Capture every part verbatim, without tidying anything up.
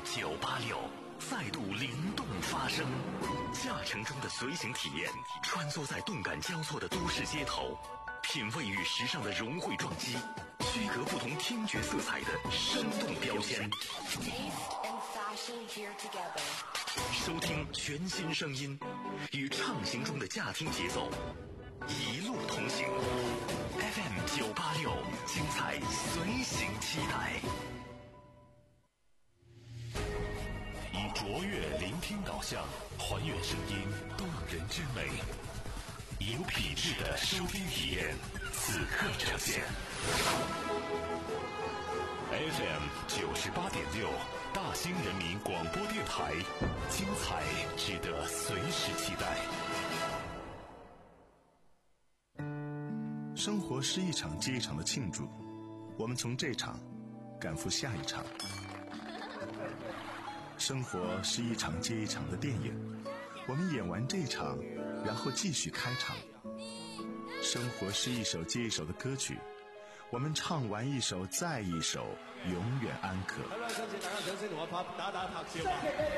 九八六再度灵动发声，驾乘中的随行体验，穿梭在动感交错的都市街头，品味与时尚的融汇撞击，区隔不同听觉色彩的生动标签。收听全新声音，与畅行中的驾听节奏，一路同行。F M 九八六，精彩随行期待。以卓越聆听导向，还原声音动人之美，有品质的收听体验，此刻呈现。F M 九十八点六，大兴人民广播电台，精彩值得随时期待。 生活是一场接一场的庆祝，我们从这场赶赴下一场。生活是一场接一场的电影，我们演完这场，然后继续开场。生活是一首接一首的歌曲，我们唱完一首再一首，永远安可。 打打拍笑。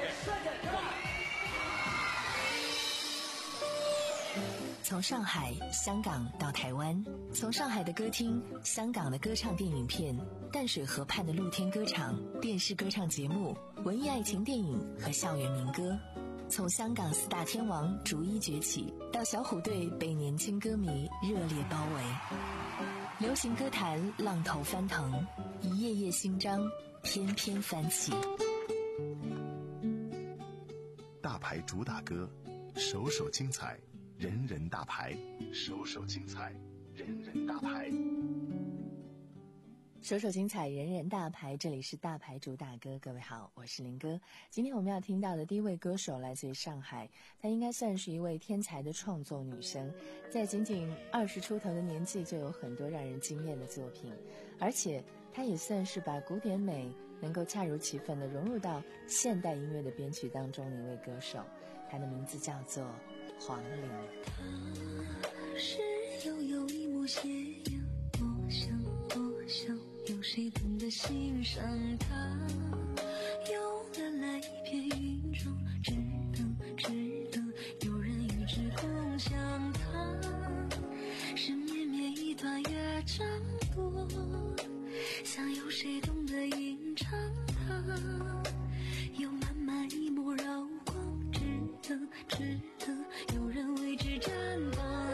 从上海、香港到台湾，从上海的歌厅、香港的歌唱电影片、淡水河畔的露天歌场、电视歌唱节目、文艺爱情电影和校园民歌，从香港四大天王逐一崛起，到小虎队被年轻歌迷热烈包围，流行歌坛浪头翻腾，一页页新章翩翩翻起。 大牌主打歌，首首精彩，人人大牌，首首精彩，人人大牌， 首首精彩，人人大牌。这里是大牌主打歌，各位好，我是林哥。今天我们要听到的第一位歌手来自于上海，她应该算是一位天才的创作女生，在仅仅二十出头的年纪就有很多让人惊艳的作品，而且她也算是把古典美能够恰如其分地融入到现代音乐的编曲当中的一位歌手，她的名字叫做黄龄。 他是悠悠一抹斜阳，多想多想，有谁懂得欣赏他？有的来一片云中，只等只等有人与之共享它。是绵绵一段乐章多，想有谁懂得吟唱它？有漫漫一抹绕光，只等只等有人为之绽放。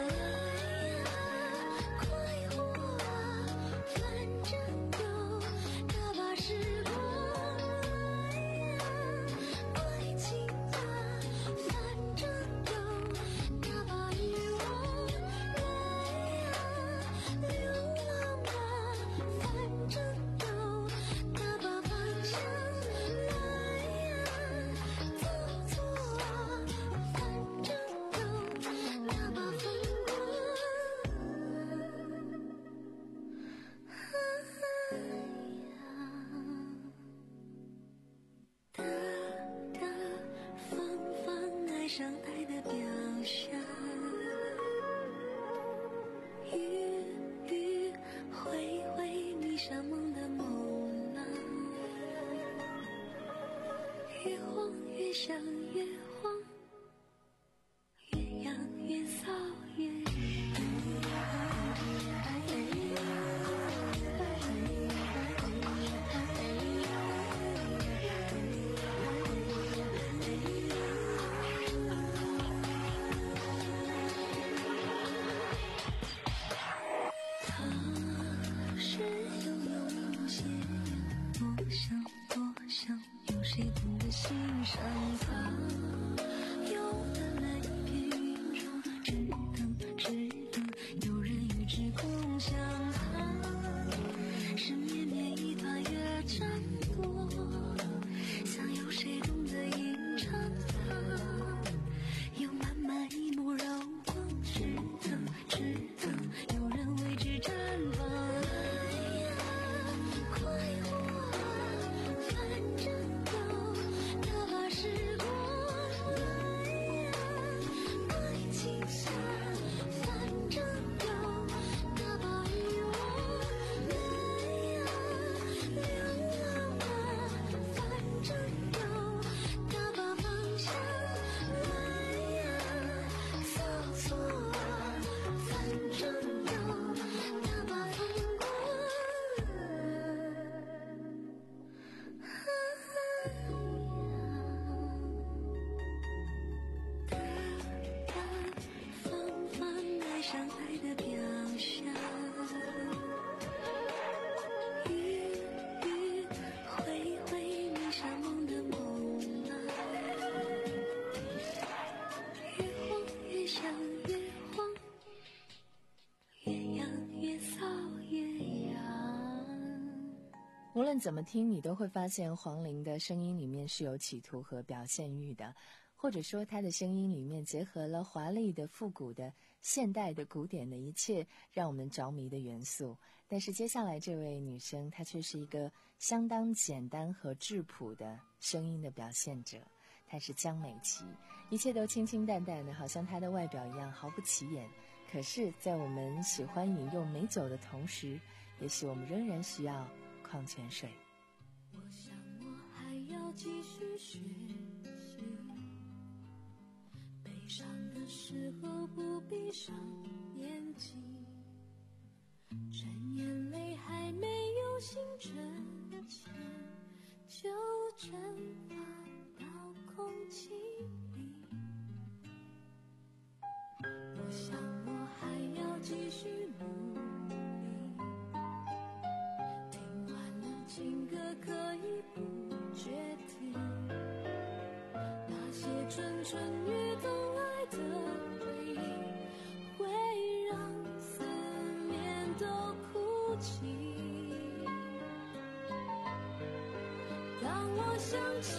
无论怎么听，你都会发现黄龄的声音里面是有企图和表现欲的，或者说她的声音里面结合了华丽的、复古的、现代的、古典的一切让我们着迷的元素。但是接下来这位女生，她却是一个相当简单和质朴的声音的表现者，她是江美琪。一切都清清淡淡的，好像她的外表一样毫不起眼。可是在我们喜欢饮用美酒的同时，也许我们仍然需要矿泉水。 我想我还要继续学习，悲伤的时候不闭上眼睛，趁眼泪还没有形成前，就蒸发到空气里。我想我还要继续努力，听完了情歌可以不决堤，那些蠢蠢欲动爱的回忆，会让思念都哭泣。当我想起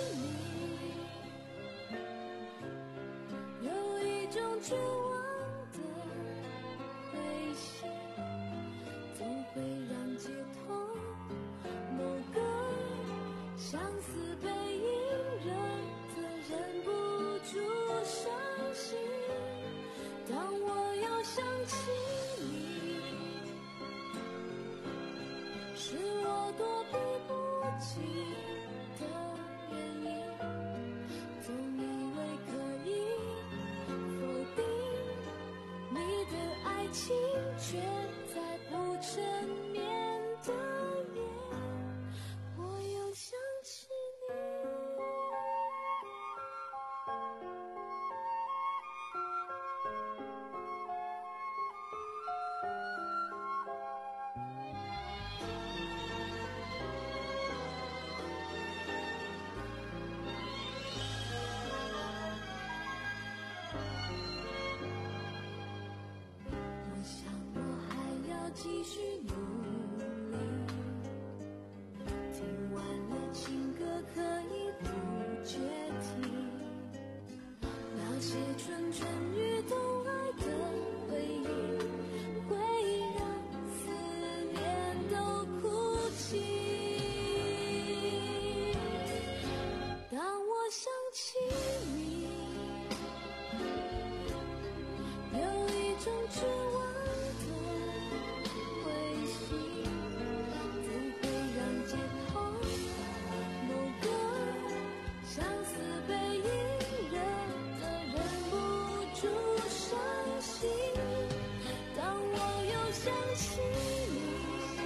你，有一种绝望的灰心，总会让街头某个相思背影惹得忍不住伤心。当我又想起你，是我躲避不及的原因，总以为可以否定你的爱情，却在不成面的夜，我又想起你。我想我还要继续努力，听完了情歌可以不决堤，那些蠢蠢欲动爱的回忆，会让思念都哭泣。当我想起你，有一种绝望的灰心，总会让街头某个相思背影惹得忍不住伤心。当我又想起你，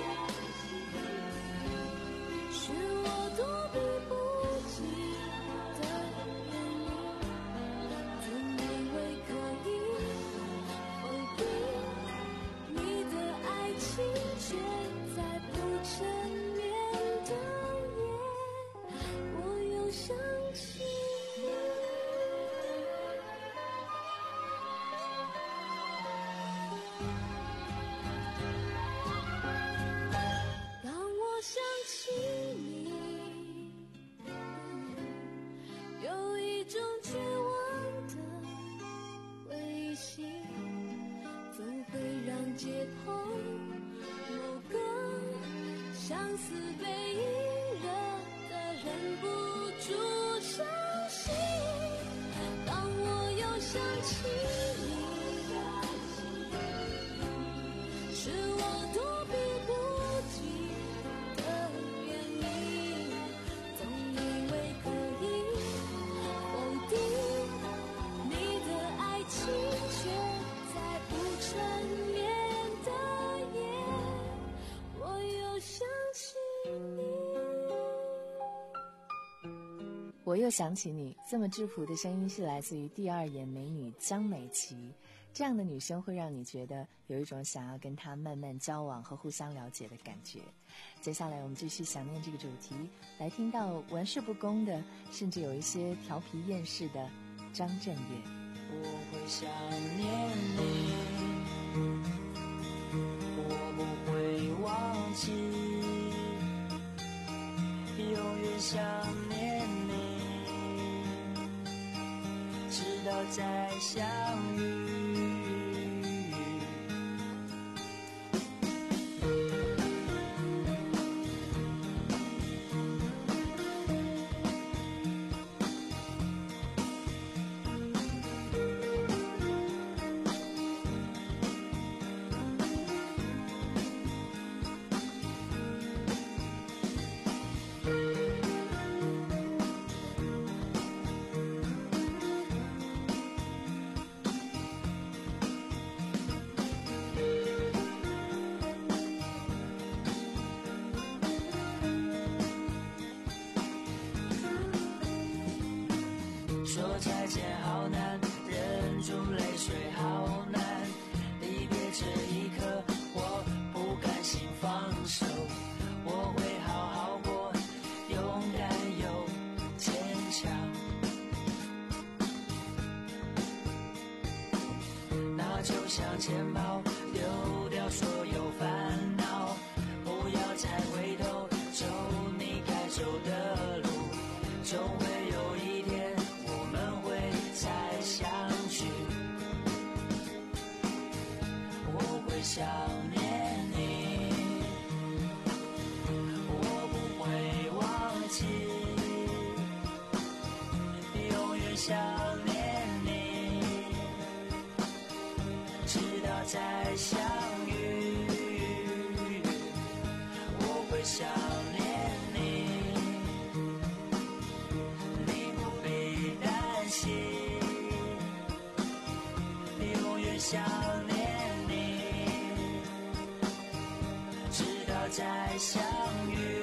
是我躲避不及的原因，总以为可以否定你的爱情，却在不成面的夜，我又想起你。当我想起你，有一种绝望的灰心，总会让街头某个相思背影惹得忍不住伤心。当我又想起你，是我躲避不及的原因，总以为可以否定你的爱情，却在不成面的夜，我又想起你。 我又想起你，这么质朴的声音是来自于第二眼美女江美琪。这样的女生会让你觉得有一种想要跟她慢慢交往和互相了解的感觉。接下来我们继续想念这个主题，来听到玩世不恭的，甚至有一些调皮厌世的张震岳。 我会想念你，我不会忘记想念你，直到再相遇。说再见好难，忍住泪水好难，离别这一刻我不甘心放手，我会好好过，勇敢又坚强。那就向前跑，丢掉所有烦恼，不要再回头，走你该走的路，总会有一天我们会再相聚。我会想念你，我不会忘记，永远想念你，直到再相遇。我会想念你，你不必担心，永远想念你，直到再相遇。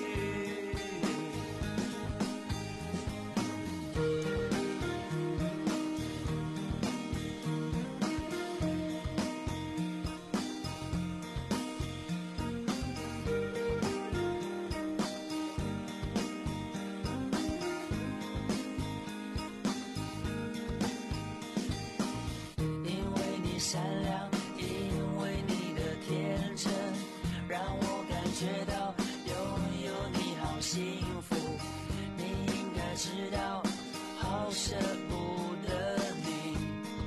善良，因为你的天真，让我感觉到拥有你好幸福。你应该知道，好舍不得你。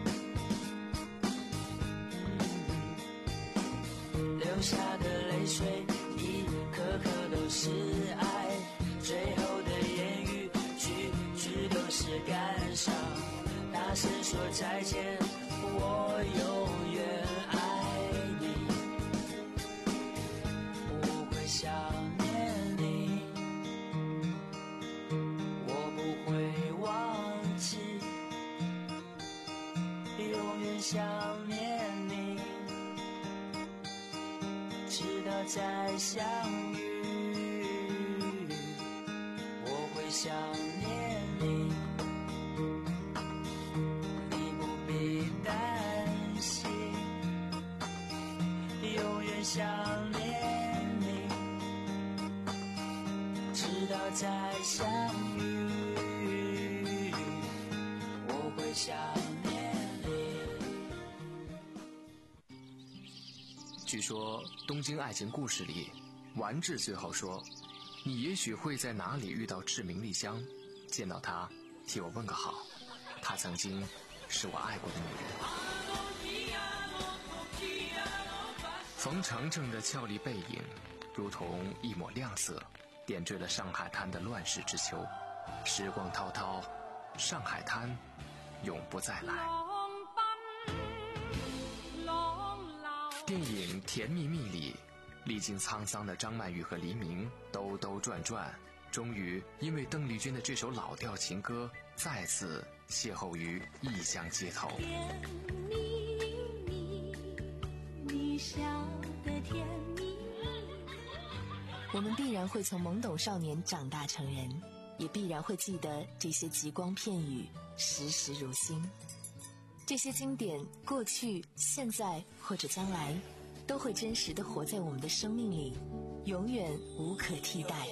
嗯、流下的泪水，一颗颗都是爱，最后的言语，句句都是感伤。大声说再见。我永远爱你，我会想念你，我不会忘记，永远想念你，直到再相遇。我会想念你，想念你，直到再相遇。我会想念你。 据说《东京爱情故事》里，丸治最后说：“你也许会在哪里遇到志明丽香，见到她，替我问个好。她曾经是我爱过的女人。”冯程程的俏丽背影，如同一抹亮色，点缀了上海滩的乱世之秋。时光滔滔，上海滩永不再来。电影《甜蜜蜜》里，历经沧桑的张曼玉和黎明兜兜转转，终于因为邓丽君的这首老调情歌，再次邂逅于异乡街头。 甜蜜蜜，你笑得甜蜜蜜。 我们必然会从懵懂少年长大成人，也必然会记得这些极光片语，时时如新。这些经典，过去、现在或者将来，都会真实地活在我们的生命里，永远无可替代。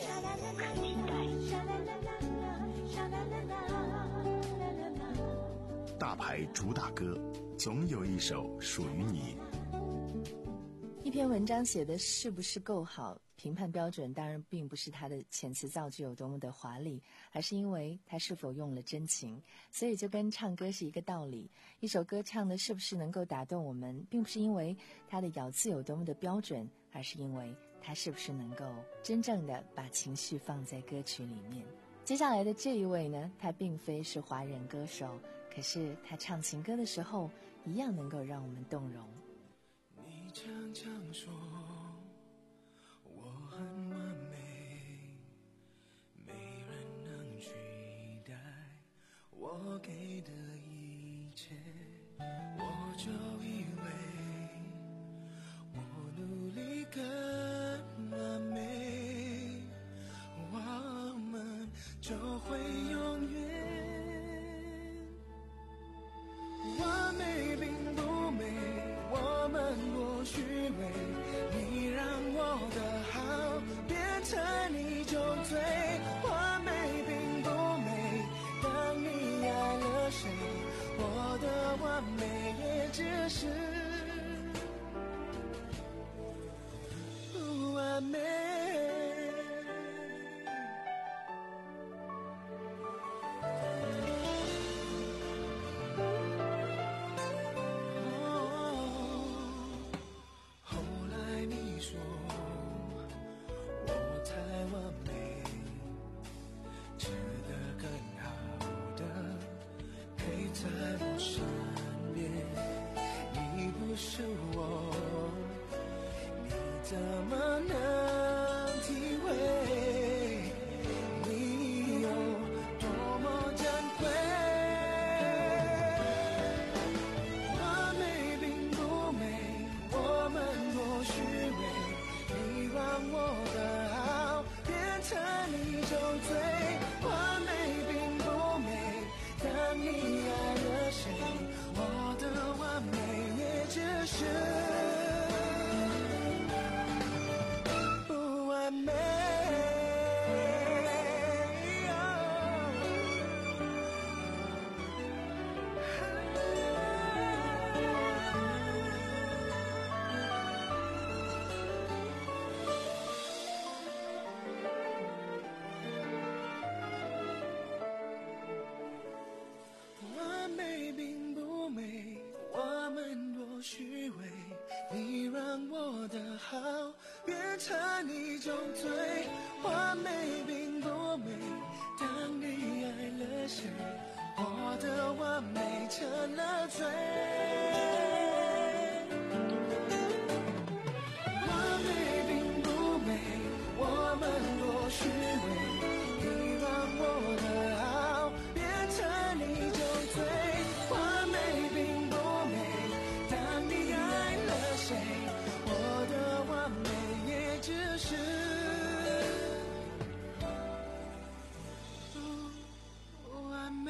大牌主打歌，总有一首属于你。 一篇文章写的是不是够好，评判标准当然并不是它的遣词造句有多么的华丽，而是因为它是否用了真情。所以就跟唱歌是一个道理，一首歌唱的是不是能够打动我们，并不是因为它的咬字有多么的标准，而是因为它是不是能够真正的把情绪放在歌曲里面。接下来的这一位呢，他并非是华人歌手，可是他唱情歌的时候一样能够让我们动容。 你常常说我很完美，没人能取代我给的一切，我就以为我努力更完美，我们就会永远。完美并不美，我们多虚伪，你让我的好变成你就醉。完美并不美，当你爱了谁，我的完美也只是不完美。虚伪，你让我的好变成你种罪。完美并不美，当你爱了谁，我的完美成了罪。完美并不美，我们多虚伪，你让我的好变成你种罪。完美并不美，当你爱了谁，我的完美也只是不完美。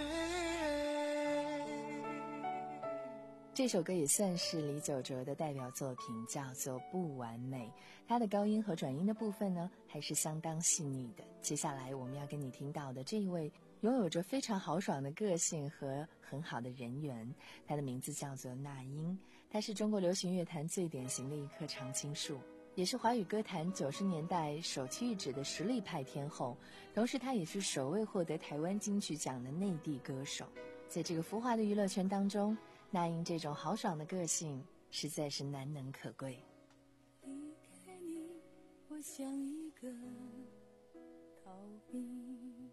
这首歌也算是李玖哲的代表作品，叫做《不完美》。它的高音和转音的部分呢，还是相当细腻的。接下来我们要跟你听到的这一位，拥有着非常豪爽的个性和很好的人缘，她的名字叫做那英。她是中国流行乐坛最典型的一棵常青树，也是华语歌坛九十年代首屈一指的实力派天后，同时她也是首位获得台湾金曲奖的内地歌手。在这个浮华的娱乐圈当中，那英这种豪爽的个性实在是难能可贵。 离开你，我像一个逃兵，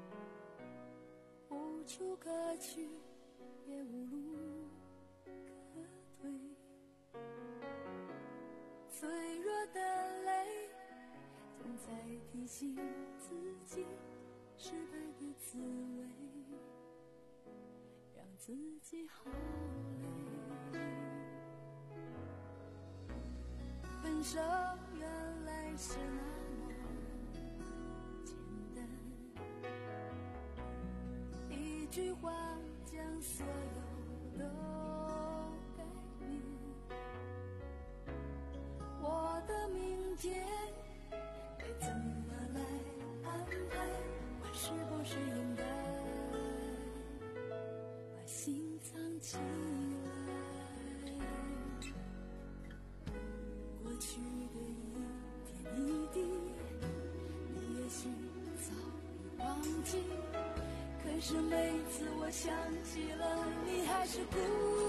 无处可去，也无路可退。脆弱的泪总在提醒自己失败的滋味，让自己好累。分手原来是那么简单，一句话将所有都改变。我的明天该怎么来安排？我是不是应该把心藏起来？过去的一点一滴，你也许早已忘记，可是每次我想起了，你还是哭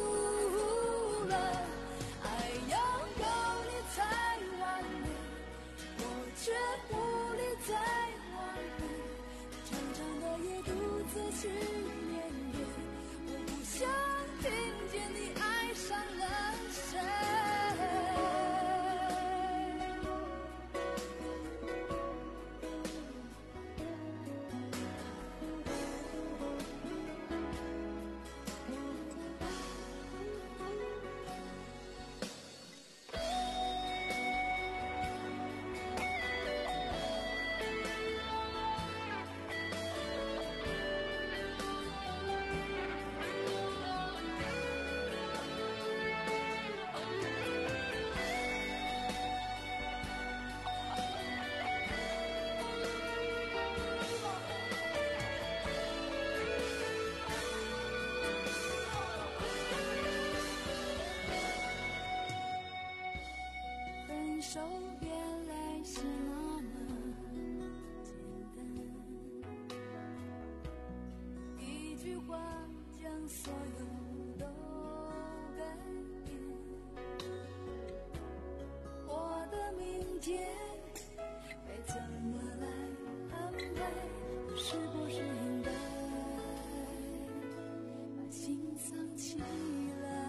了。爱要有你才完美，我却无力再完美，长长的夜独自去面对，我不想听见你爱上了谁。分手原来是那么简单，一句话将所有都改变。我的明天该怎么来安排？是不是应该把心藏起来？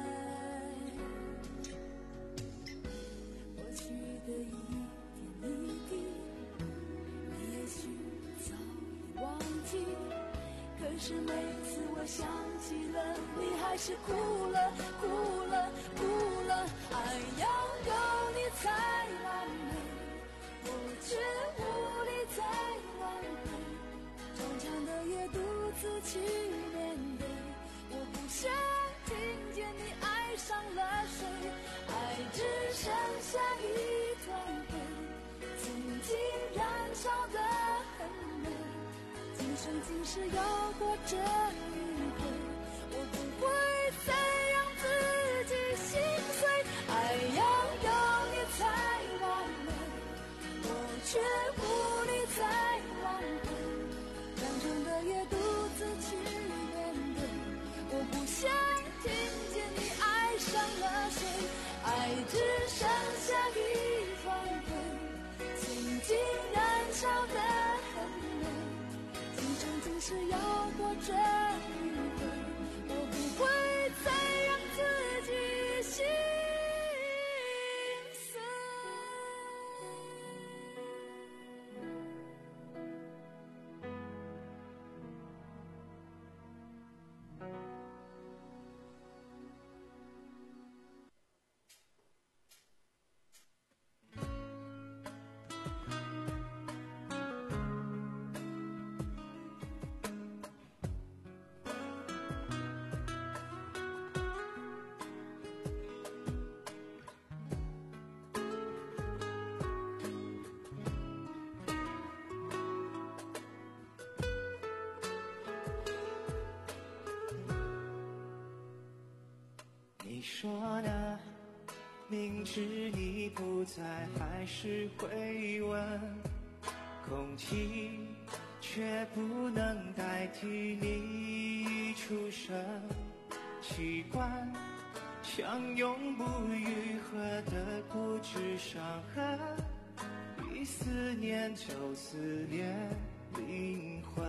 过去的一点一滴，你也许早已忘记，可是每次我想起了，你还是哭了，哭了，哭了。爱要有你才完美，我却无力再挽回，长长的夜独自去面对，我不想听见你爱上了谁，爱只剩下一团灰，曾经燃烧的很美，今生今世要过这一回，我不会再让自己心碎。爱要有你才完美，我却无力再挽回，长长的夜独自去面对，我不想听见你爱上了谁，爱只剩下一团灰，曾经燃烧的很美，今生今世要过这一回，我不会再让自己心碎。 你说的，明知你不在，还是会问，空气却不能代替你出声，习惯像永不愈合的固执伤痕，一思念就撕裂灵魂，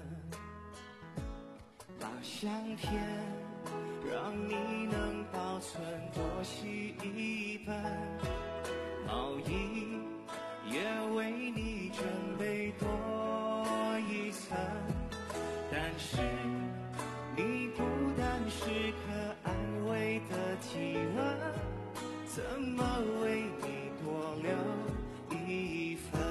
把相片让你能保存多细一本，毛衣也为你准备多一层，但是你不但是可安慰的体温，怎么为你多留一份？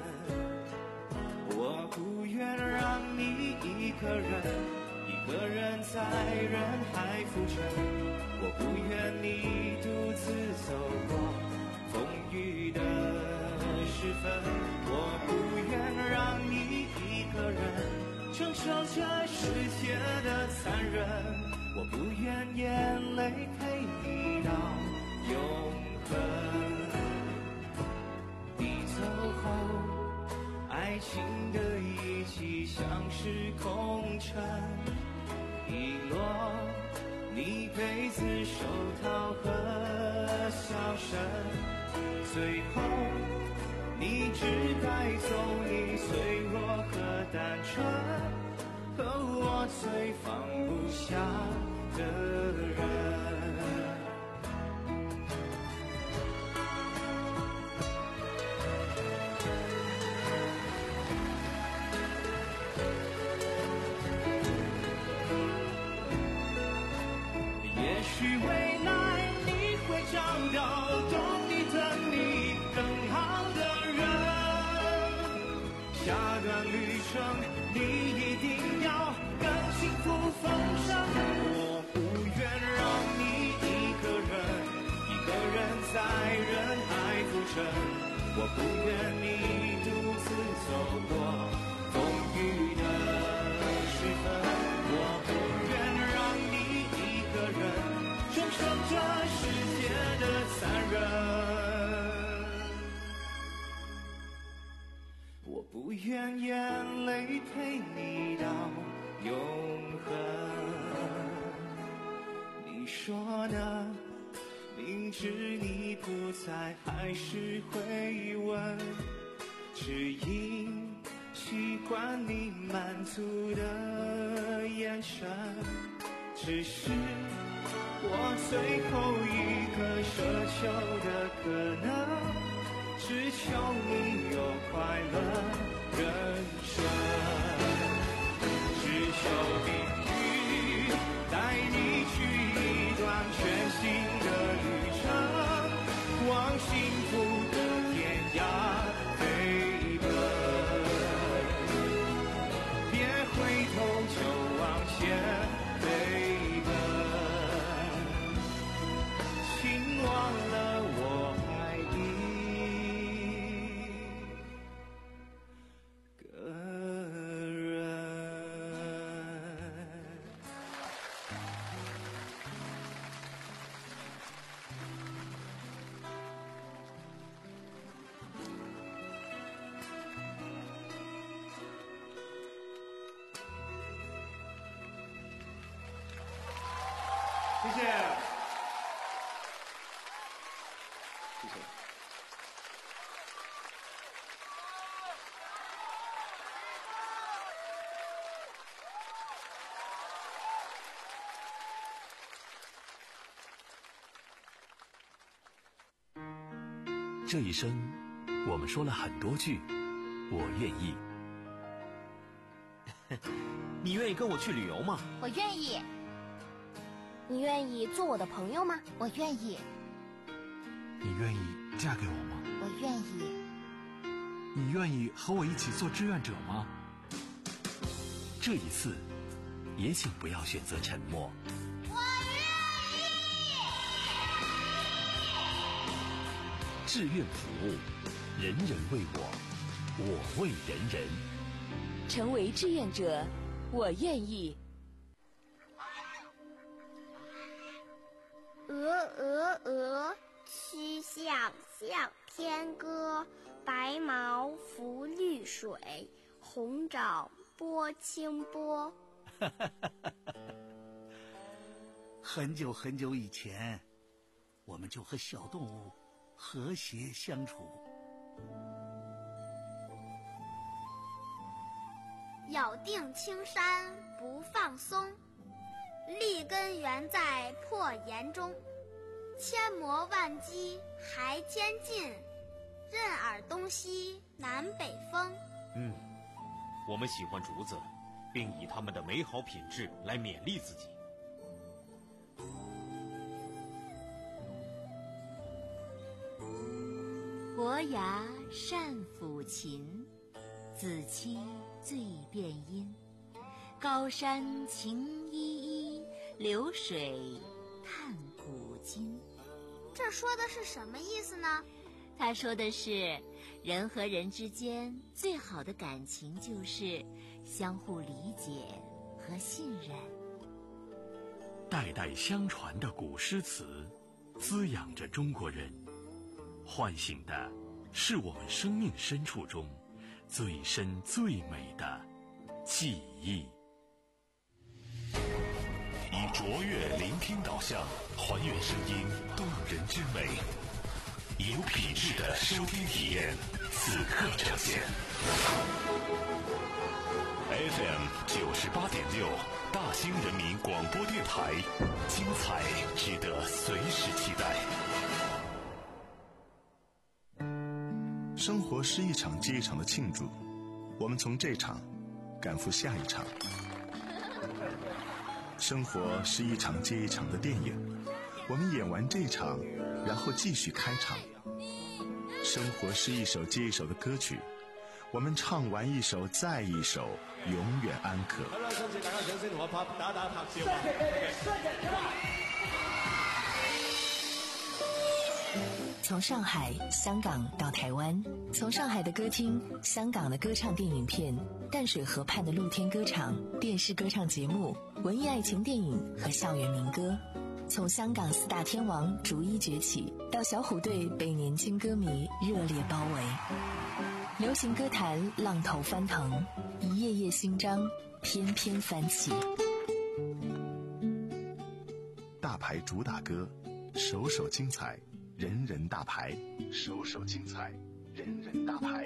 我不愿让你一个人一个人在人海浮沉，我不愿你独自走过风雨的时分，我不愿让你一个人承受这世界的残忍，我不愿眼泪陪你到永恒。 爱情的遗迹像是空城遗落，你被子手套和笑声，最后你只带走你脆弱和单纯，和我最放不下的人。也许未来你会找到懂你等你更好的人，下段旅程你一定要更幸福丰盛。我不愿让你一个人一个人在人海浮沉，我不愿你独自走过风雨的时分，我不愿让你一个人承受这世界的残忍，我不愿眼泪陪你到永恒。你说呢？明知你不在，还是会问，只因习惯你满足的眼神，只是我最后一个奢求的可能，只求你有快乐人生，只求命运带你去一段全新的旅程，往幸福的天涯飞奔，别回头就往前飞奔，请忘了我爱一个人。谢谢，谢谢。 这一生，我们说了很多句“我愿意”。 你愿意跟我去旅游吗？ 我愿意。你愿意做我的朋友吗？我愿意。 你愿意嫁给我吗？ 我愿意。 你愿意和我一起做志愿者吗？ 这一次，也请不要选择沉默。 我愿意。 志愿服务，人人为我，我为人人。 成为志愿者，我愿意。 鹅鹅鹅，曲项向天歌。白毛浮绿水，红掌拨清波。 很久很久以前，我们就和小动物和谐相处。 咬定青山不放松，立根原在破岩中。千磨万击还坚劲，任尔东西南北风。 嗯，我们喜欢竹子，并以它们的美好品质来勉励自己。 伯牙善抚琴，子期最辨音。高山晴依依，流水叹古今。 这说的是什么意思呢？ 他说的是，人和人之间最好的感情就是相互理解和信任。 代代相传的古诗词，滋养着中国人，唤醒的是我们生命深处中最深最美的记忆。 以卓越聆听导向，还原声音动人之美，以有品质的收听体验，此刻呈现。F M 九十八点六，大兴人民广播电台，精彩值得随时期待。 生活是一场接一场的庆祝，我们从这场赶赴下一场。生活是一场接一场的电影，我们演完这场，然后继续开场。生活是一首接一首的歌曲，我们唱完一首再一首，永远安可。 好啦，今次大家掌聲同我拍打打拍照啊！ 从上海、香港到台湾，从上海的歌厅、香港的歌唱电影片、淡水河畔的露天歌场、电视歌唱节目、文艺爱情电影和校园民歌，从香港四大天王逐一崛起，到小虎队被年轻歌迷热烈包围，流行歌坛浪头翻腾，一页页新章翩翩翻起。 大牌主打歌，首首精彩，人人大牌，首首精彩，人人大牌。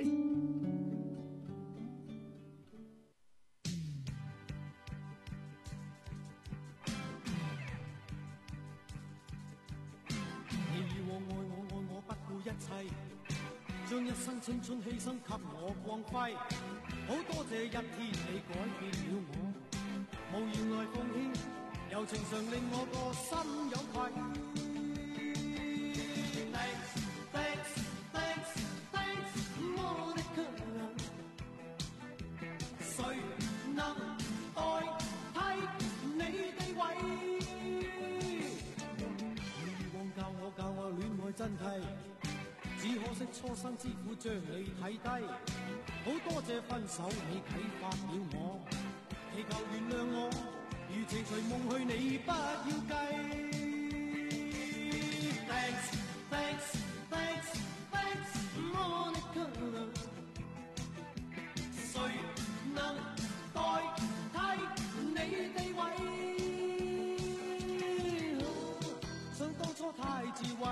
你以我愛我愛我不顧一切，將一生青春犧牲給我光輝。好多謝一天你改變了我，無言來奉獻，柔情常令我個心有愧。真諦，只可惜初生之苦將你睇低。好多謝分手你啟發了我，祈求原諒我，如情隨夢去你不要計。Thanks, thanks, thanks, thanks, Monica。誰能代替你地位？想當初太智慧。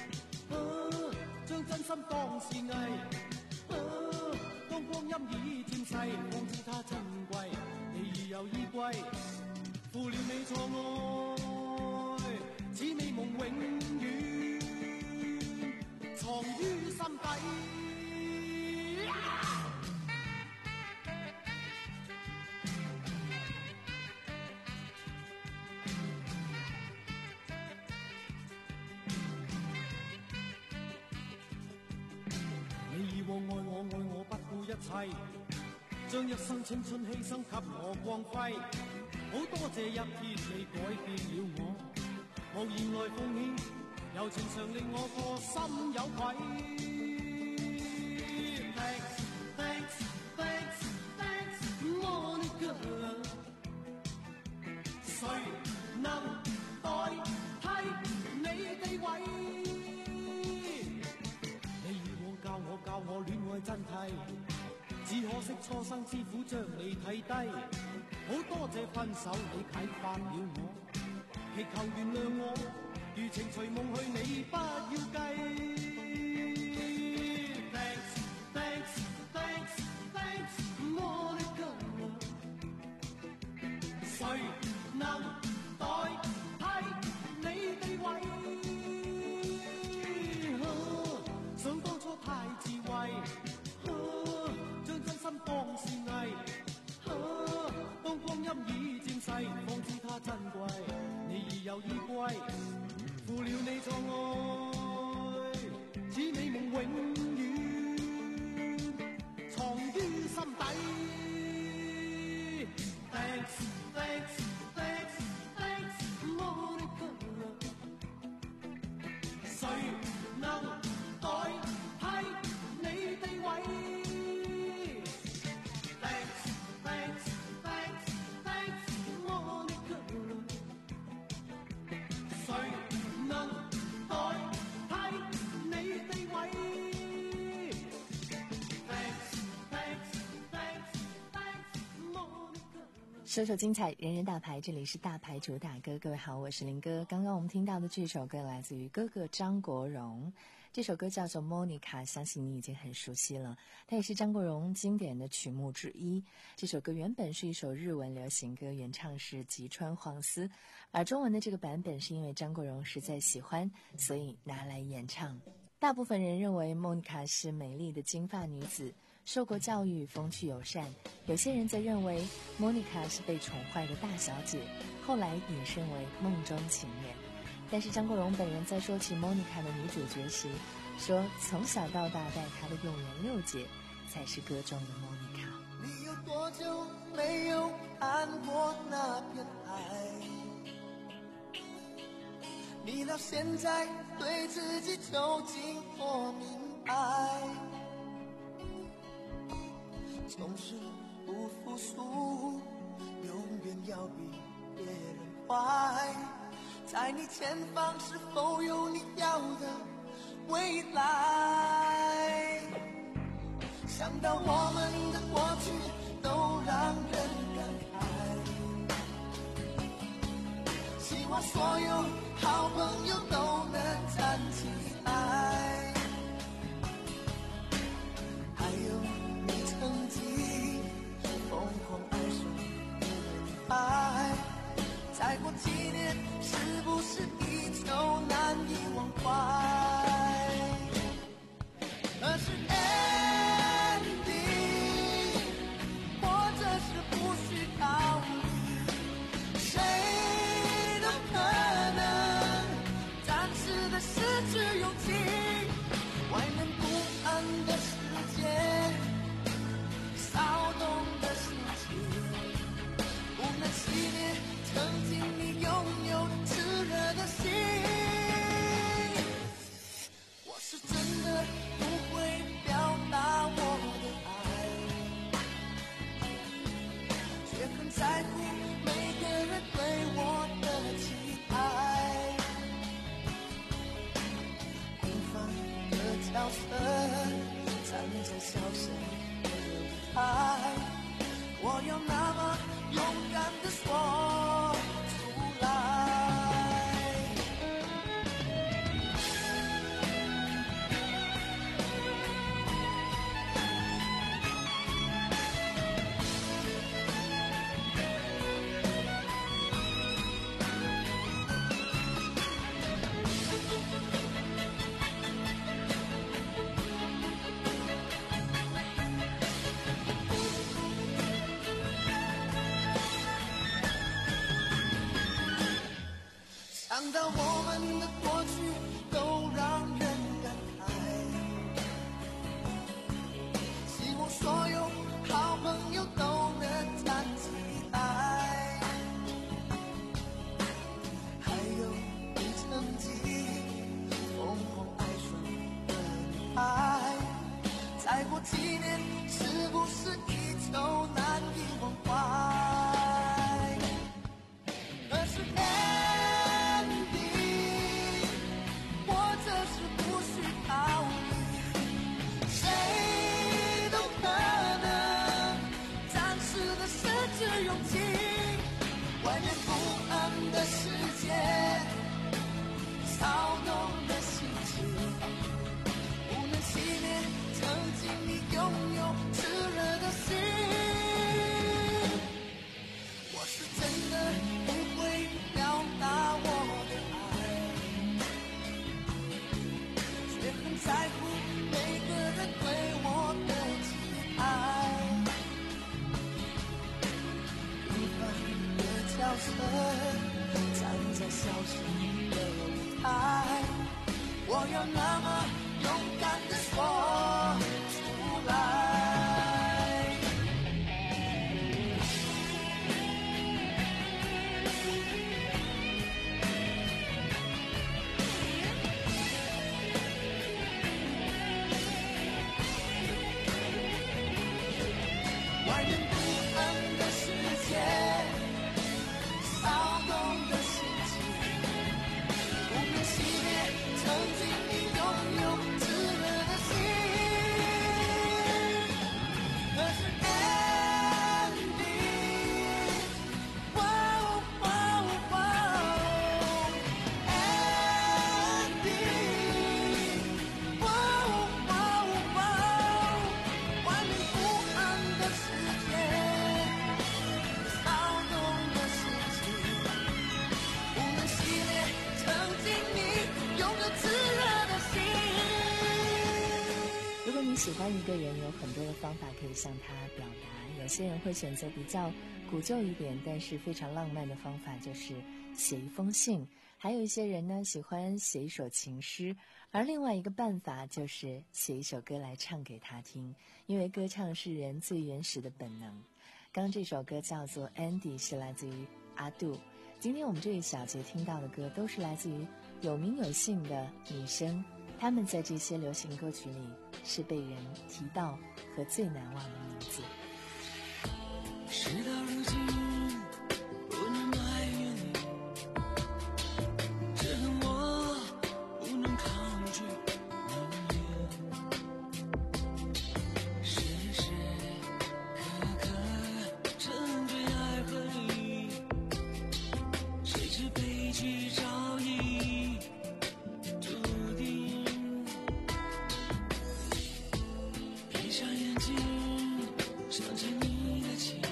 將真心當是藝，啊、當光陰已漸逝，方知它珍貴。你已有依歸，負了你錯愛，此美夢永遠藏於心底。愛我愛我不顧一切，將一生青春犧牲給我光輝。好多謝一天你改變了我，無言來奉獻，柔情常令我個心有愧。Thanks, thanks, thanks, thanks, Monica。誰能代替你地位？教我教我戀愛真諦，只可惜初生之苦將你睇低。好多謝分手你啟發了我，祈求原諒我，如情隨夢去你不要計。Thanks, thanks, thanks, thanks, Monica。誰能代替你地位？想當初太智慧，將真心當是藝，當光陰已漸逝，方知它珍貴。你已有依歸，負了你錯愛，此美夢永遠藏於心底。Thanks, thanks, thanks, thanks, Monica。誰能代替你地位？ Thanks, thanks, thanks, thanks, Monica。誰能代替你地位？ Thanks, thanks, 首首精彩，人人大牌，这里是大牌主打歌。各位好，我是林哥。刚刚我们听到的这首歌来自于哥哥张国荣，这首歌叫做 Monica， 相信你已经很熟悉了，它也是张国荣经典的曲目之一。这首歌原本是一首日文流行歌，原唱是吉川晃司，而中文的这个版本是因为张国荣实在喜欢，所以拿来演唱。大部分人认为 Monica 是美丽的金发女子，受过教育，风趣友善。有些人则认为 Monica 是被宠坏的大小姐，后来引申为梦中情人。但是张国荣本人在说起 Monica 的女主角时说，从小到大带她的幼年六姐才是歌中的 Monica。 你有多久没有看过那片海？你到现在对自己究竟多明白？总是不服输，永远要比别人快。在你前方是否有你要的未来？想到我们的过去都让人感慨，希望所有好朋友都能站起来。还有你曾经疯狂爱上的女孩，再过几年是不是依旧难以忘怀？可是 ending 或者是不需考虑，谁都可能暂时的失去勇气。外面不安的世界，骚动的心情，不能熄灭曾经你拥有炽热的心。我是真的不会表达我的爱，却很在乎每个人对我的期待。平凡的角色站在小小的舞台，我要那么勇敢地说出来。想到我们的过去都让人感慨，希望所有好朋友都能站起来。还有你曾经疯狂爱上的女孩，再过几年是不是依旧难以忘怀？可是外面不安的世界，骚动的心情，不能熄灭曾经你拥有炽热的心。我是真的不会表达我的爱，却很在乎每个人对我的期待。角色站在小小的舞台，我要那么勇敢地说出来。外面不安的世界，骚动的心情，不能熄灭曾经你拥有炽热的心。 一个人有很多的方法可以向他表达，有些人会选择比较古旧一点但是非常浪漫的方法，就是写一封信，还有一些人呢喜欢写一首情诗，而另外一个办法就是写一首歌来唱给他听，因为歌唱是人最原始的本能。刚这首歌叫做 Andy， 是来自于阿杜。今天我们这一小节听到的歌都是来自于有名有姓的女生，她们在这些流行歌曲里是被人提到和最难忘的名字。 事到如今不能埋怨你，只恨我不能抗拒你，时时刻刻沉醉爱河里，谁知悲剧早已注定。闭上眼睛，想起你的情，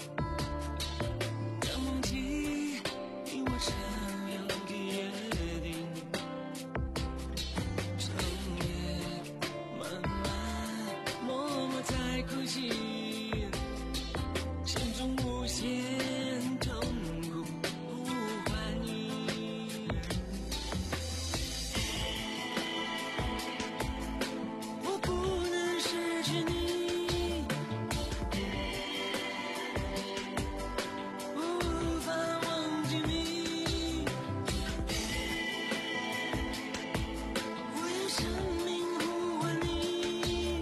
让梦境你我成了个约定。长夜漫漫，默默在哭泣，心中无限痛苦呼唤你。我不能失去你，我无法忘记你，我用生命呼唤你，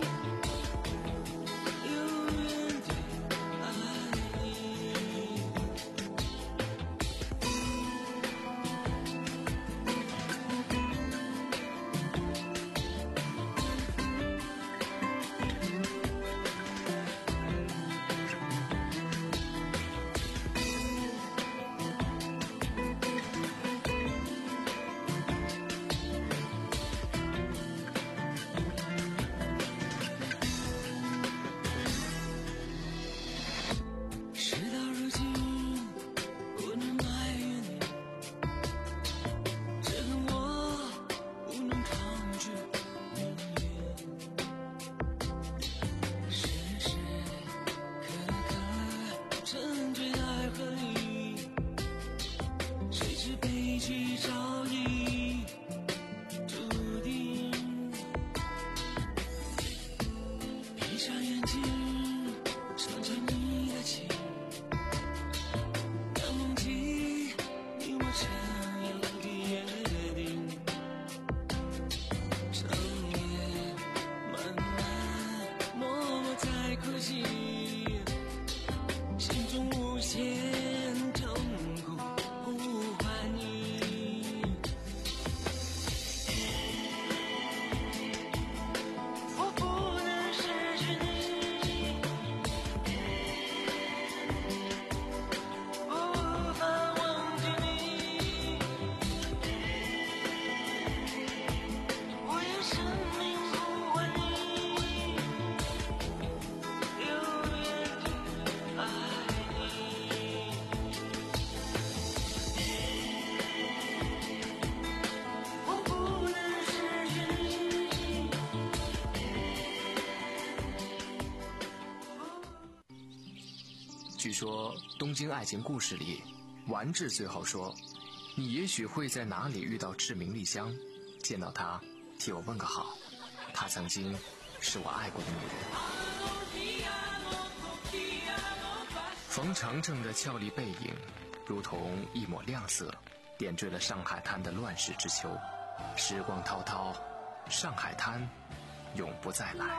永远的爱你。事到如今不能埋怨你，只恨我不能抗拒你，时时刻刻沉醉爱河里，谁知悲剧早已注定。闭上眼睛，想起你的情，让梦境你我成了个约定。长夜漫漫，默默在哭泣，心中无限痛苦呼唤你。我不能失去你，我无法忘记你，我用生命呼唤你，永远的爱你。我不能失去你。 据说《东京爱情故事》里，丸治最后说：“你也许会在哪里遇到志明丽香，见到她，替我问个好。她曾经是我爱过的女人。”冯程程的俏丽背影，如同一抹亮色，点缀了上海滩的乱世之秋。时光滔滔，上海滩永不再来。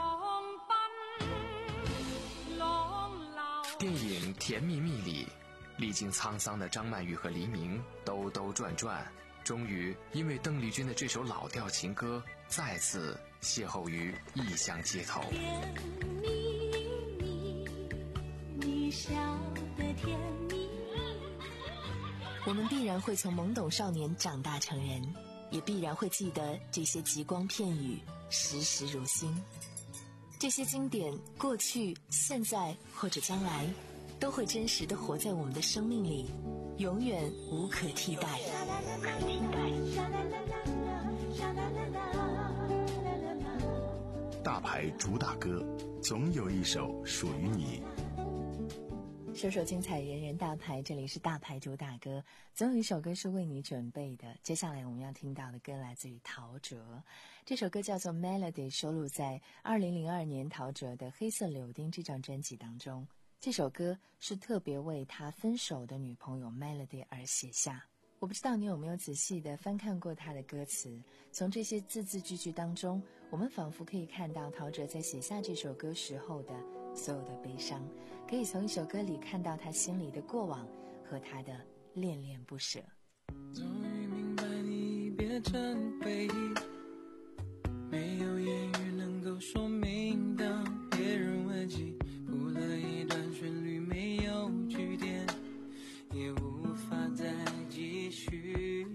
电影《甜蜜蜜》里，历经沧桑的张曼玉和黎明兜兜转转，终于因为邓丽君的这首老调情歌，再次邂逅于异乡街头。 甜蜜蜜，你笑得甜蜜。 我们必然会从懵懂少年长大成人，也必然会记得这些极光片语，时时如新。这些经典，过去、现在或者将来，都会真实地活在我们的生命里，永远无可替代。无可替代。 大牌主打歌，总有一首属于你。 首首精彩，人人大牌，这里是大牌主打歌，总有一首歌是为你准备的。接下来我们要听到的歌来自于陶喆，这首歌叫做 Melody， 收录在二零零二年陶喆的黑色柳丁这张专辑当中。这首歌是特别为他分手的女朋友 Melody 而写下。我不知道你有没有仔细地翻看过他的歌词，从这些字字句句当中，我们仿佛可以看到陶喆在写下这首歌时候的所有的悲伤，可以从一首歌里看到他心里的过往和他的恋恋不舍。 终于明白你变成回忆，没有言语能够说明，当别人问起谱了一段旋律，没有句点，也无法再继续，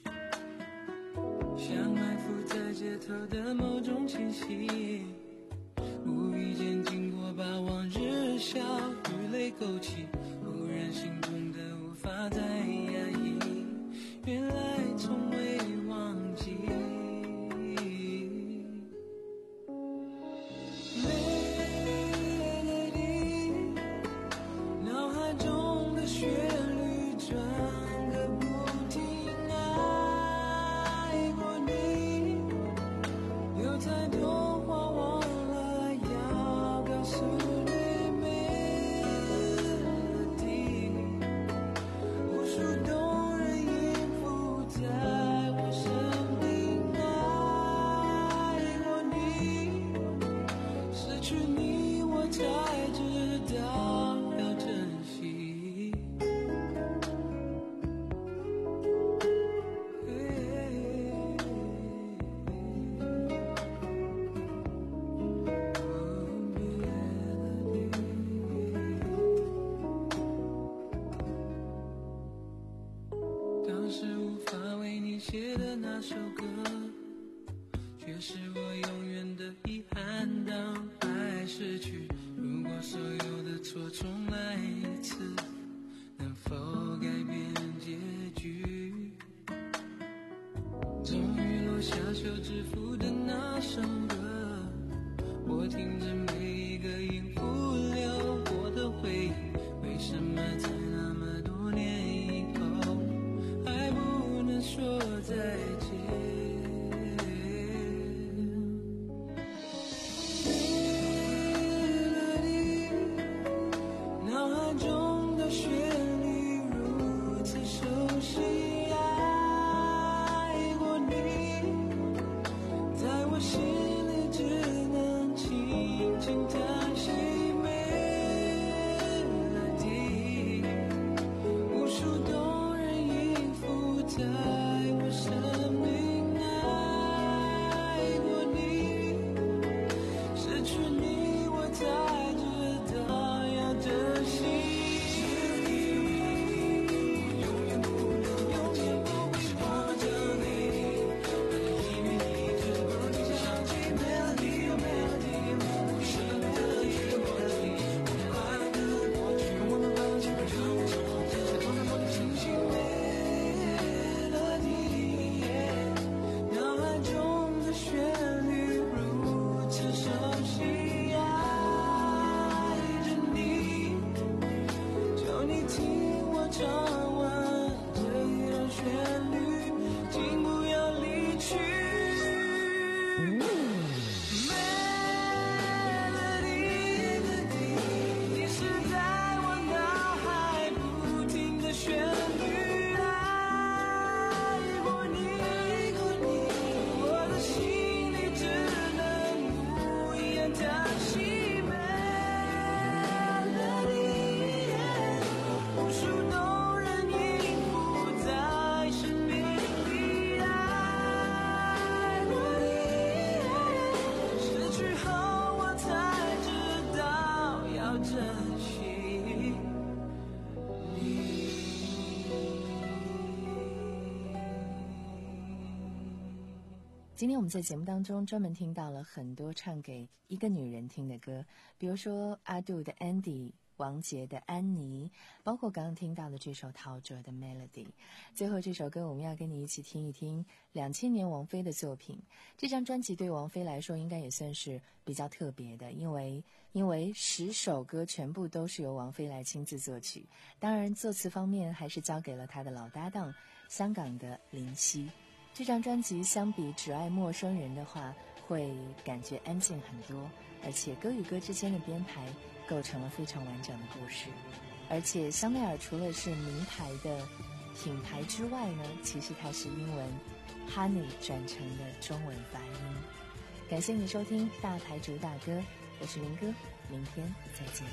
像埋伏在街头的某种气息，无意间经过，把往日笑与泪勾起，忽然心中的无法再压抑，原来从未忘记。Melody， 脑海中的旋律转个不停，爱过你，有太多话忘了要告诉你。Melody， 无数动人音符在我生命，爱过你，失去你我才知道要珍惜。当时无法为你写的那首歌，却是我永远的遗憾。当爱逝去，如果所有的错重来一次，能否改变结局？终于落下休止符的那首歌，我听着每一个音符流过的回忆，为什么在那么多年以后还不能说再见？Melody， 脑海中的旋律如此熟悉，爱过你，在我心里只能轻轻叹息。Melody， 无数动人音符在我生命，爱过你，失去你我才知道要珍惜。永远不能，永远不会是我这里，因为你一直不停想起 Melody， oh Melody， 不舍得也忘记，我们快乐的过去，我们放弃了让我从这些痛苦的星星。Melody， 脑海中的旋律如此熟悉，爱着你，求你听我唱完这一段旋律，请不要离去。Melody， 你是在我脑海不停的旋律，爱过你，我的心里只能无言叹息。Melody， 无数动人音符在生命里，爱过你，失去后我才知道要珍惜你。 今天我们在节目当中专门听到了很多唱给一个女人听的歌，比如说阿杜的 Andy， 王杰的《安妮》，包括刚刚听到的这首陶喆的《Melody》。最后这首歌我们要跟你一起听一听两千年王菲的作品。这张专辑对王菲来说应该也算是比较特别的，因为因为十首歌全部都是由王菲来亲自作曲，当然作词方面还是交给了她的老搭档香港的林夕。这张专辑相比《只爱陌生人》的话会感觉安静很多，而且歌与歌之间的编排构成了非常完整的故事。而且香奈儿除了是名牌的品牌之外呢，其实它是英文 Honey 转成的中文发音。感谢你收听大牌主打歌，我是林哥，明天再见。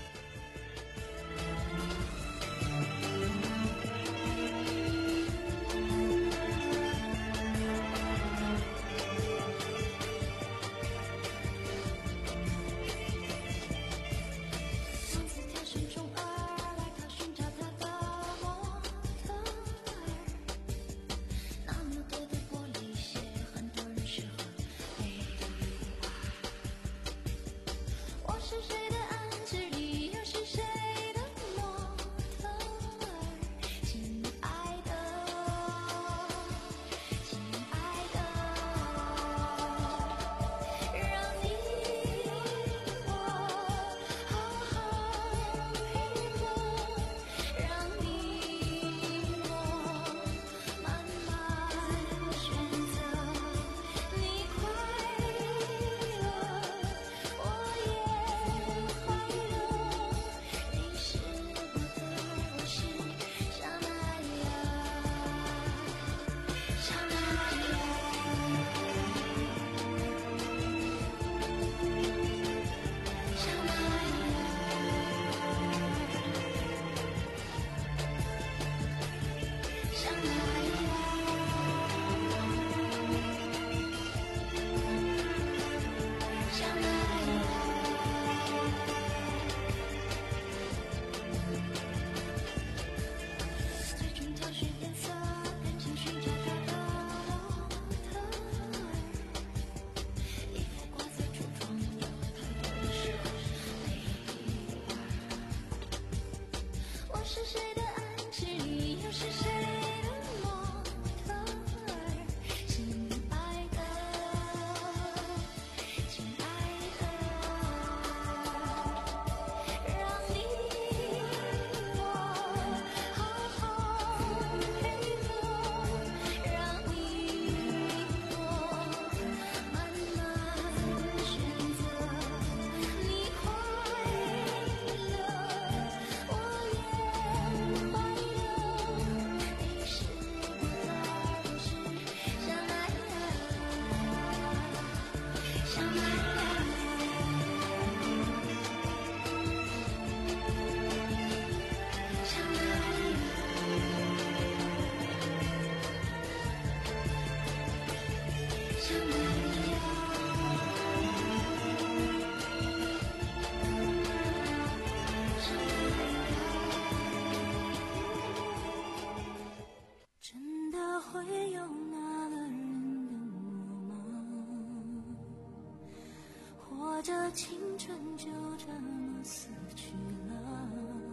这青春就这么死去了，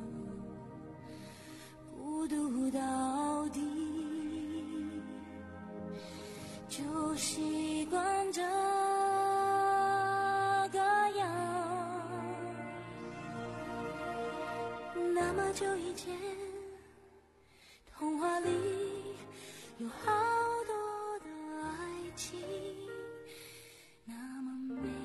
孤独到底，就习惯这个样。那么久以前，童话里有好多的爱情，那么美。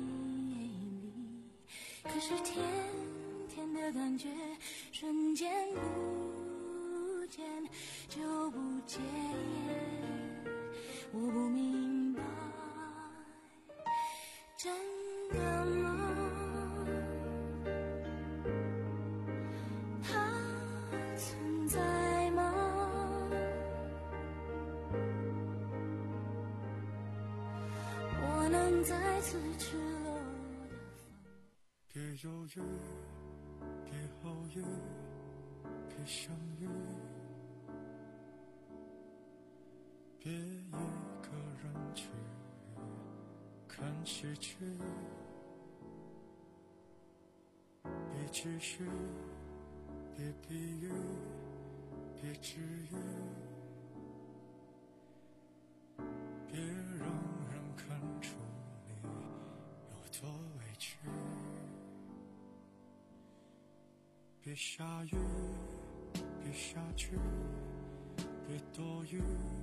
可是甜甜的感觉瞬间不见就不见，我不明白，真的吗？它存在吗？我能再次赤裸别犹豫，别后悔，别相遇，别一个人去看喜剧，别继续，别比喻，别治愈，别让人看出你有多委屈。别下雨，别下去，别多余，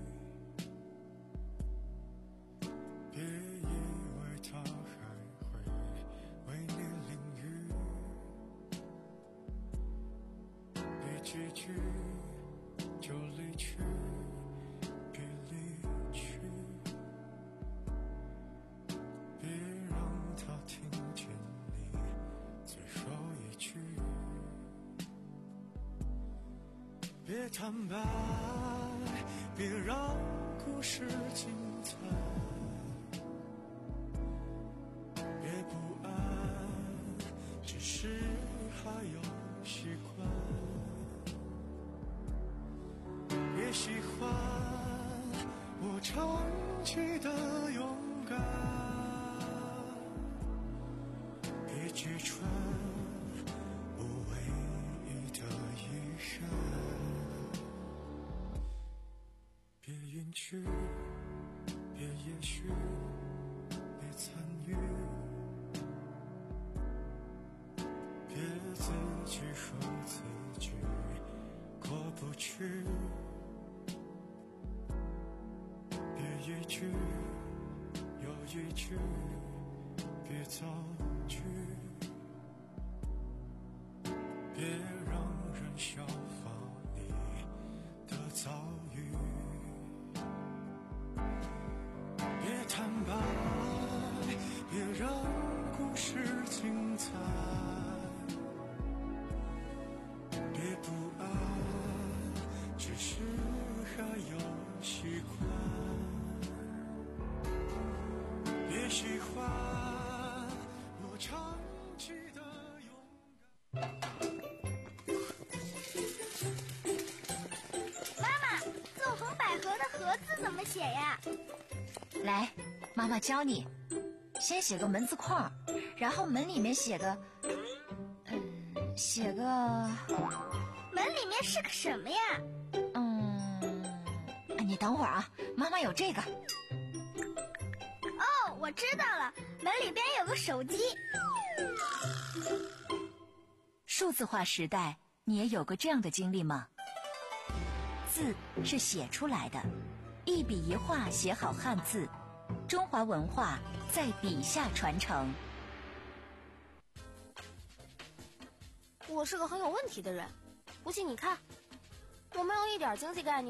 别以为他还会为你淋雨。别结局就离去，别离去，别让他听见你最后一句。别坦白，别让故事精彩，别不安，只是还有习惯。别喜欢我长期的勇敢，别揭穿我唯一的遗憾。别允许，别也许，别参与，别自己和自己过不去。别一句又一句，别造句，别让人效仿你的遭遇。别坦白，别让故事精彩，别不安，只是还有习惯。别喜欢我长期的勇敢。 妈妈，纵横捭阖的阖字怎么写呀？ 来，妈妈教你，先写个门字框，然后门里面写个，嗯，写个， 门里面是个什么呀？ 嗯，你等会儿啊，妈妈有这个。 哦，我知道了，门里边有个手机。 数字化时代，你也有过这样的经历吗？字是写出来的，一笔一画写好汉字，中华文化在笔下传承。 我是个很有问题的人，不信你看，我没有一点经济概念。